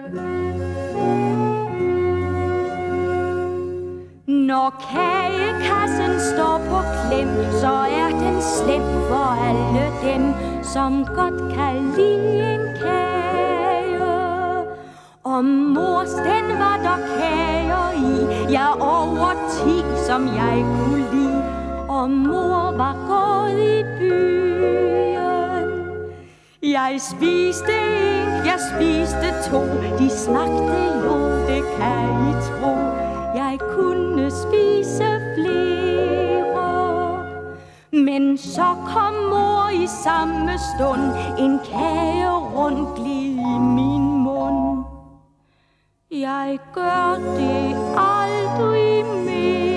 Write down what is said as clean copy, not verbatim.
Når kagekassen står på klem, så er den slem for alle dem, som godt kan lide en kage. Og mors, den var der kager i, ja over 10, som jeg kunne lide. Og mor var gået i byen. Jeg spiste en, jeg spiste to, de smagte jo, det kan I tro. Jeg kunne spise flere, men så kom mor i samme stund, en kage rundt glid i min mund. Jeg gør det aldrig mere.